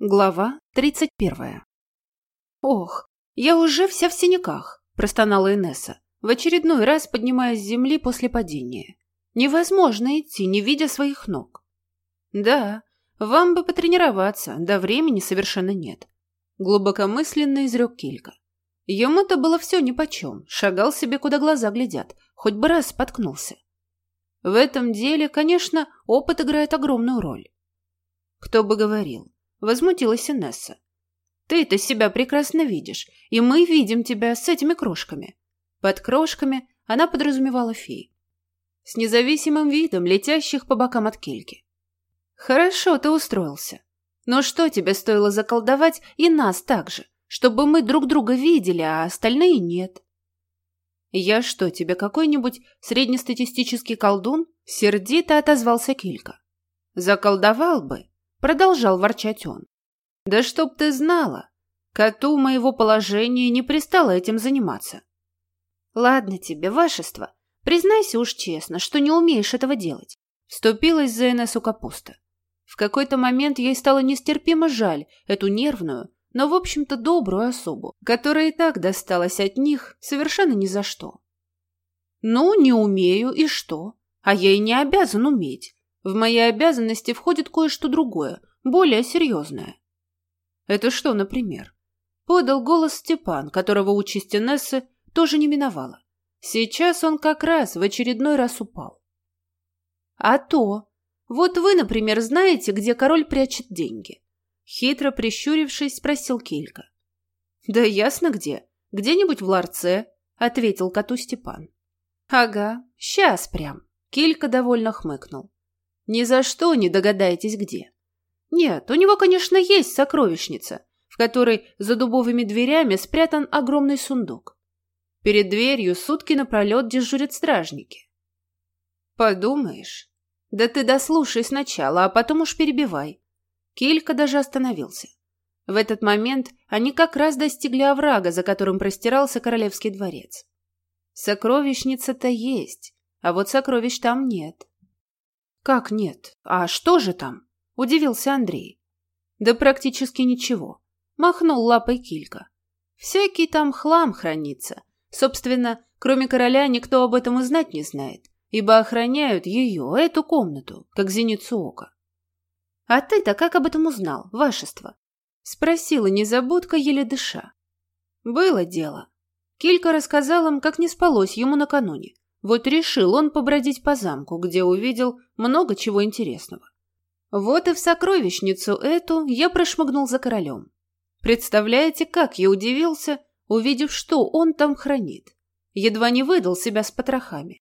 Глава 31. «Ох, я уже вся в синяках», – простонала Инесса, в очередной раз поднимаясь с земли после падения. «Невозможно идти, не видя своих ног». «Да, вам бы потренироваться, да времени совершенно нет», – глубокомысленно изрек Килька. Ему-то было все нипочем, шагал себе, куда глаза глядят, хоть бы раз споткнулся. В этом деле, конечно, опыт играет огромную роль. Кто бы говорил. Возмутилась Инесса. «Ты-то себя прекрасно видишь, и мы видим тебя с этими крошками». Под крошками она подразумевала фей. С независимым видом, летящих по бокам от кильки. «Хорошо ты устроился. Но что тебе стоило заколдовать и нас так же, чтобы мы друг друга видели, а остальные нет?» «Я что, тебе какой-нибудь среднестатистический колдун?» Сердито отозвался Килька. «Заколдовал бы», продолжал ворчать он. «Да чтоб ты знала, коту моего положения не пристало этим заниматься». «Ладно тебе, вашество, признайся уж честно, что не умеешь этого делать», вступилась за Инессу Капуста. В какой-то момент ей стало нестерпимо жаль эту нервную, но, в общем-то, добрую особу, которая и так досталась от них совершенно ни за что. «Ну, не умею, и что? А я и не обязан уметь. В мои обязанности входит кое-что другое, более серьезное». «Это что, например?» Подал голос Степан, которого участь Инессы тоже не миновала. Сейчас он как раз в очередной раз упал. «А то! Вот вы, например, знаете, где король прячет деньги?» Хитро прищурившись, спросил Килька. «Да ясно где. Где-нибудь в ларце», — ответил коту Степан. «Ага, сейчас прям». Килька довольно хмыкнул. «Ни за что не догадаетесь, где. Нет, у него, конечно, есть сокровищница, в которой за дубовыми дверями спрятан огромный сундук. Перед дверью сутки напролет дежурят стражники». «Подумаешь. Да ты дослушай сначала, а потом уж перебивай». Килька даже остановился. В этот момент они как раз достигли оврага, за которым простирался королевский дворец. Сокровищница-то есть, а вот сокровищ там нет. «Как нет? А что же там?» – удивился Андрей. «Да практически ничего», – махнул лапой Килька. «Всякий там хлам хранится. Собственно, кроме короля никто об этом и знать не знает, ибо охраняют ее, эту комнату, как зеницу ока». «А ты-то как об этом узнал, вашество?» – спросила незабудка, еле дыша. «Было дело». Килька рассказал им, как не спалось ему накануне. Вот решил он побродить по замку, где увидел много чего интересного. Вот и в сокровищницу эту я прошмыгнул за королем. Представляете, как я удивился, увидев, что он там хранит. Едва не выдал себя с потрохами.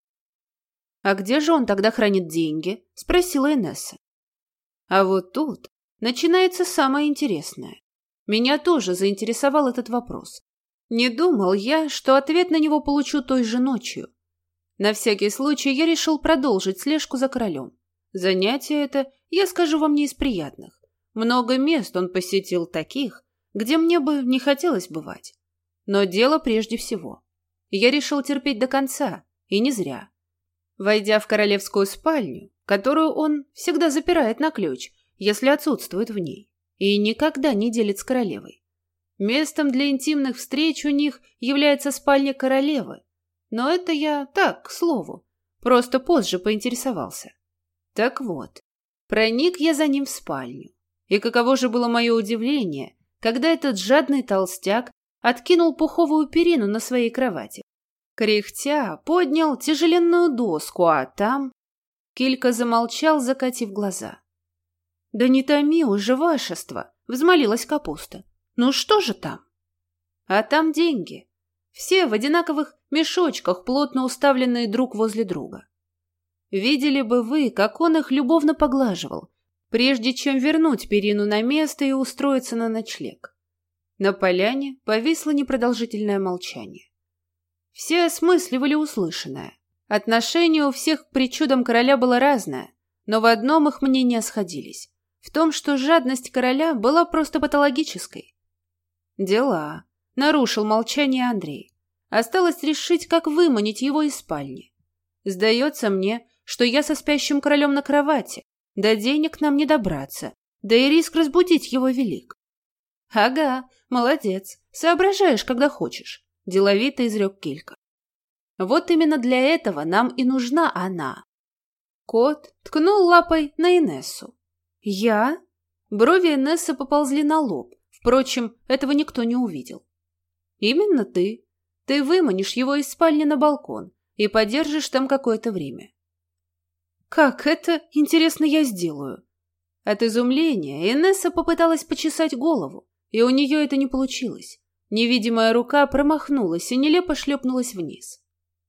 «А где же он тогда хранит деньги?» – спросила Инесса. А вот тут начинается самое интересное. Меня тоже заинтересовал этот вопрос. Не думал я, что ответ на него получу той же ночью. На всякий случай я решил продолжить слежку за королем. Занятие это, я скажу вам, не из приятных. Много мест он посетил таких, где мне бы не хотелось бывать. Но дело прежде всего. Я решил терпеть до конца, и не зря. Войдя в королевскую спальню, которую он всегда запирает на ключ, если отсутствует в ней, и никогда не делит с королевой. Местом для интимных встреч у них является спальня королевы, но это я так, к слову, просто позже поинтересовался. Так вот, проник я за ним в спальню, и каково же было мое удивление, когда этот жадный толстяк откинул пуховую перину на своей кровати. Кряхтя поднял тяжеленную доску, а там... Килька замолчал, закатив глаза. «Да не томи уже, вашество!» — взмолилась Капуста. «Ну что же там?» «А там деньги. Все в одинаковых мешочках, плотно уставленные друг возле друга. Видели бы вы, как он их любовно поглаживал, прежде чем вернуть перину на место и устроиться на ночлег». На поляне повисло непродолжительное молчание. Все осмысливали услышанное. Отношение у всех к причудам короля было разное, но в одном их мнения сходились. В том, что жадность короля была просто патологической. «Дела», — нарушил молчание Андрей. «Осталось решить, как выманить его из спальни. Сдается мне, что я со спящим королем на кровати, до денег нам не добраться, да и риск разбудить его велик. «Ага, молодец, соображаешь, когда хочешь», – деловито изрек Килька. «Вот именно для этого нам и нужна она». Кот ткнул лапой на Инессу. «Я?» Брови Инессы поползли на лоб. Впрочем, этого никто не увидел. «Именно ты. Ты выманишь его из спальни на балкон и подержишь там какое-то время». «Как это, интересно, я сделаю?» От изумления Инесса попыталась почесать голову, и у нее это не получилось. Невидимая рука промахнулась и нелепо шлепнулась вниз.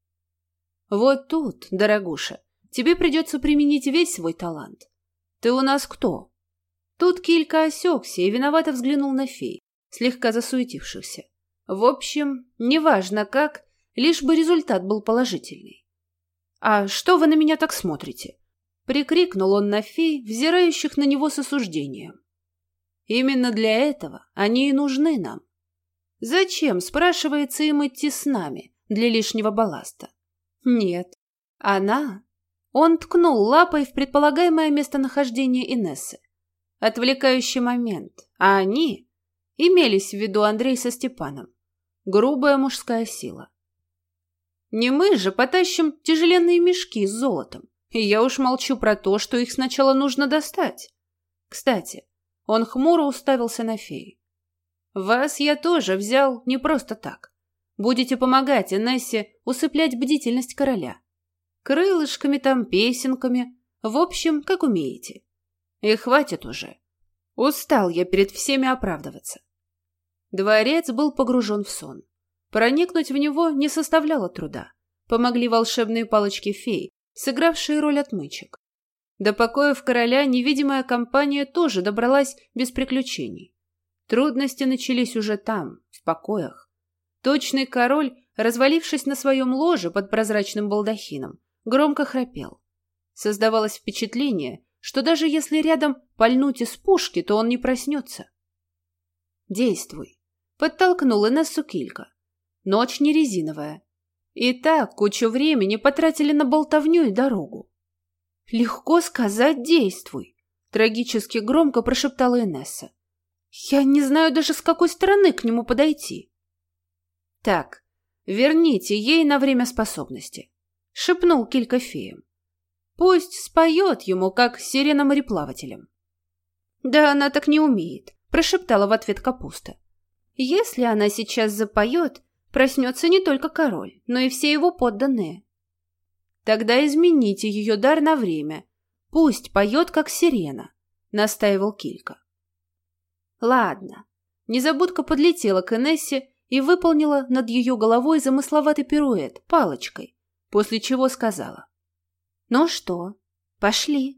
«Вот тут, дорогуша, тебе придется применить весь свой талант. Ты у нас кто?» Тут Килька осекся и виновато взглянул на фей, слегка засуетившихся. В общем, неважно как, лишь бы результат был положительный. «А что вы на меня так смотрите?» — прикрикнул он на фей, взирающих на него с осуждением. «Именно для этого они и нужны нам. Зачем, спрашивается, им идти с нами для лишнего балласта? Нет, она...» Он ткнул лапой в предполагаемое местонахождение Инессы. Отвлекающий момент, а они имелись в виду Андрей со Степаном. Грубая мужская сила. Не мы же потащим тяжеленные мешки с золотом, и я уж молчу про то, что их сначала нужно достать. Кстати, он хмуро уставился на феи. Вас я тоже взял не просто так. Будете помогать Инессе усыплять бдительность короля. Крылышками там, песенками, в общем, как умеете. И хватит уже. Устал я перед всеми оправдываться. Дворец был погружен в сон. Проникнуть в него не составляло труда. Помогли волшебные палочки фей, сыгравшие роль отмычек. До покоев короля невидимая компания тоже добралась без приключений. Трудности начались уже там, в покоях. Точный король, развалившись на своем ложе под прозрачным балдахином, громко храпел. Создавалось впечатление, что даже если рядом пальнуть из пушки, то он не проснется. «Действуй», — подтолкнул Инессу Килька. «Ночь не резиновая. И так кучу времени потратили на болтовню и дорогу». «Легко сказать «действуй», — трагически громко прошептала Инесса. «Я не знаю даже, с какой стороны к нему подойти». «Так, верните ей на время способности», — шепнул Килька феям. «Пусть споет ему, как сирена-мореплавателям». «Да она так не умеет», — прошептала в ответ Капуста. «Если она сейчас запоет, проснется не только король, но и все его подданные». «Тогда измените ее дар на время. Пусть поет, как сирена», — настаивал Килька. «Ладно». Незабудка подлетела к Инессе и выполнила над ее головой замысловатый пируэт палочкой, после чего сказала: «Ну что, пошли?»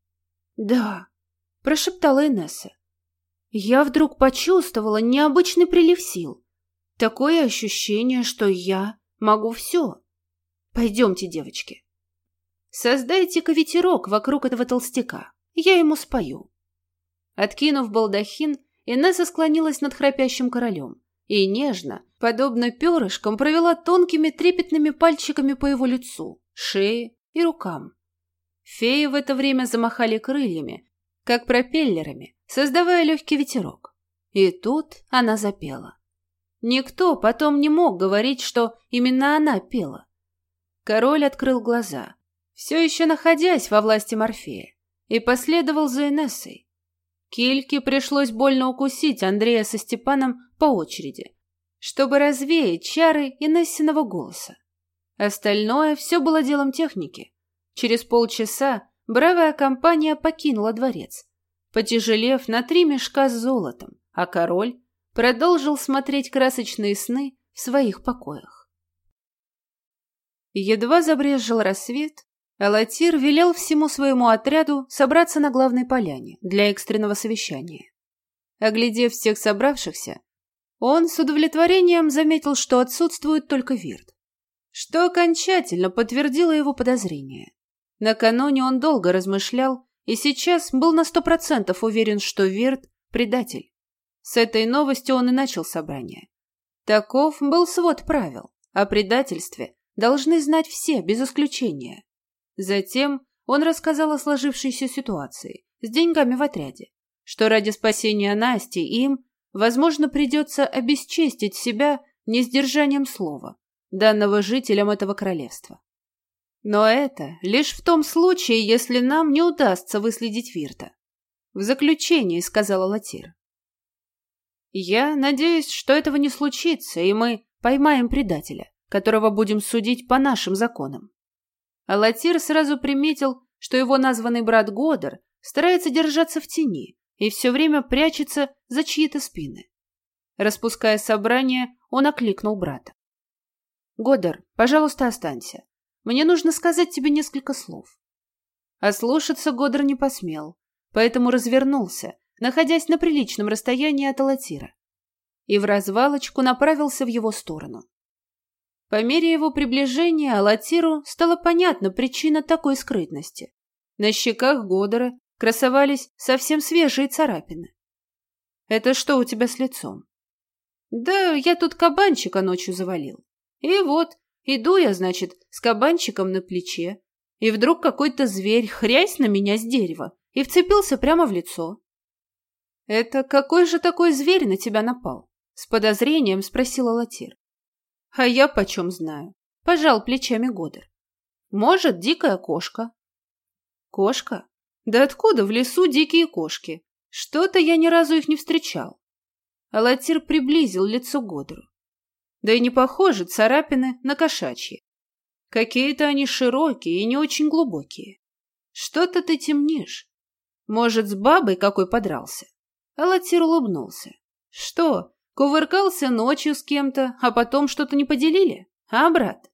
«Да», — прошептала Инесса. «Я вдруг почувствовала необычный прилив сил. Такое ощущение, что я могу все. Пойдемте, девочки. Создайте-ка ветерок вокруг этого толстяка, я ему спою». Откинув балдахин, Инесса склонилась над храпящим королем и нежно, подобно перышкам, провела тонкими трепетными пальчиками по его лицу, шее и рукам. Феи в это время замахали крыльями, как пропеллерами, создавая легкий ветерок. И тут она запела. Никто потом не мог говорить, что именно она пела. Король открыл глаза, все еще находясь во власти Морфея, и последовал за Инессой. Кильке пришлось больно укусить Андрея со Степаном по очереди, чтобы развеять чары Инессиного голоса. Остальное все было делом техники. Через полчаса бравая компания покинула дворец, потяжелев на 3 мешка с золотом, а король продолжил смотреть красочные сны в своих покоях. Едва забрезжил рассвет, Алатир велел всему своему отряду собраться на главной поляне для экстренного совещания. Оглядев всех собравшихся, он с удовлетворением заметил, что отсутствует только Вирт, что окончательно подтвердило его подозрения. Накануне он долго размышлял и сейчас был на 100% уверен, что Вирт – предатель. С этой новостью он и начал собрание. Таков был свод правил. О предательстве должны знать все, без исключения. Затем он рассказал о сложившейся ситуации с деньгами в отряде, что ради спасения Насти им, возможно, придется обесчестить себя несдержанием слова, данного жителям этого королевства. Но это лишь в том случае, если нам не удастся выследить Вирта. В заключении сказала Латир. Я надеюсь, что этого не случится, и мы поймаем предателя, которого будем судить по нашим законам. А Латир сразу приметил, что его названный брат Годер старается держаться в тени и все время прячется за чьи-то спины. Распуская собрание, он окликнул брата. «Годер, пожалуйста, останься. Мне нужно сказать тебе несколько слов». Ослушаться Годер не посмел, поэтому развернулся, находясь на приличном расстоянии от Латира, и в развалочку направился в его сторону. По мере его приближения Алатиру стала понятна причина такой скрытности. На щеках Годера красовались совсем свежие царапины. «Это что у тебя с лицом?» «Да я тут кабанчика ночью завалил. И вот, иду я, значит, с кабанчиком на плече, и вдруг какой-то зверь хрясь на меня с дерева и вцепился прямо в лицо». «Это какой же такой зверь на тебя напал?» — с подозрением спросила Латир. «А я почем знаю?» — пожал плечами Годер. «Может, дикая кошка». «Кошка? Да откуда в лесу дикие кошки? Что-то я ни разу их не встречал». Алатир приблизил лицо к Годеру. Да и не похожи царапины на кошачьи. Какие-то они широкие и не очень глубокие. Что-то ты темнишь. Может, с бабой какой подрался? Алатир улыбнулся. Что, кувыркался ночью с кем-то, а потом что-то не поделили? А, брат?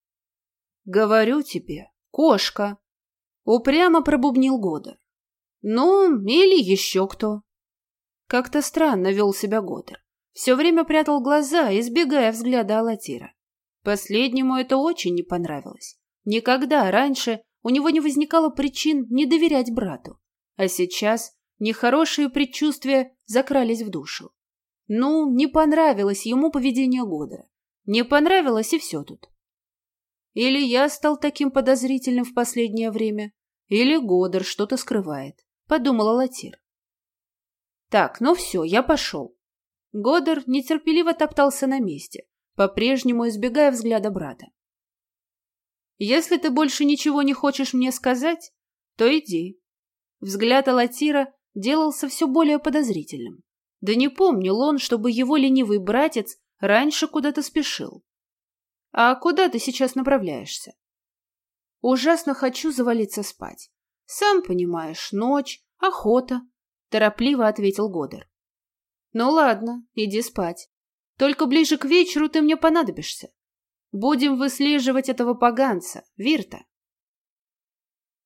Говорю тебе, кошка. Упрямо пробубнил Годер. Ну, или еще кто. Как-то странно вел себя Годер. Все время прятал глаза, избегая взгляда Алатира. Последнему это очень не понравилось. Никогда раньше у него не возникало причин не доверять брату. А сейчас нехорошие предчувствия закрались в душу. Ну, не понравилось ему поведение Годера. Не понравилось и все тут. Или я стал таким подозрительным в последнее время, или Годер что-то скрывает, подумала Латир. Так, ну все, я пошел. Годер нетерпеливо топтался на месте, по-прежнему избегая взгляда брата. Если ты больше ничего не хочешь мне сказать, то иди. Взгляд Алатира делался все более подозрительным. Да не помнил он, чтобы его ленивый братец раньше куда-то спешил. А куда ты сейчас направляешься? Ужасно хочу завалиться спать. Сам понимаешь, ночь, охота, торопливо ответил Годер. Ну ладно, иди спать. Только ближе к вечеру ты мне понадобишься. Будем выслеживать этого поганца, Вирта.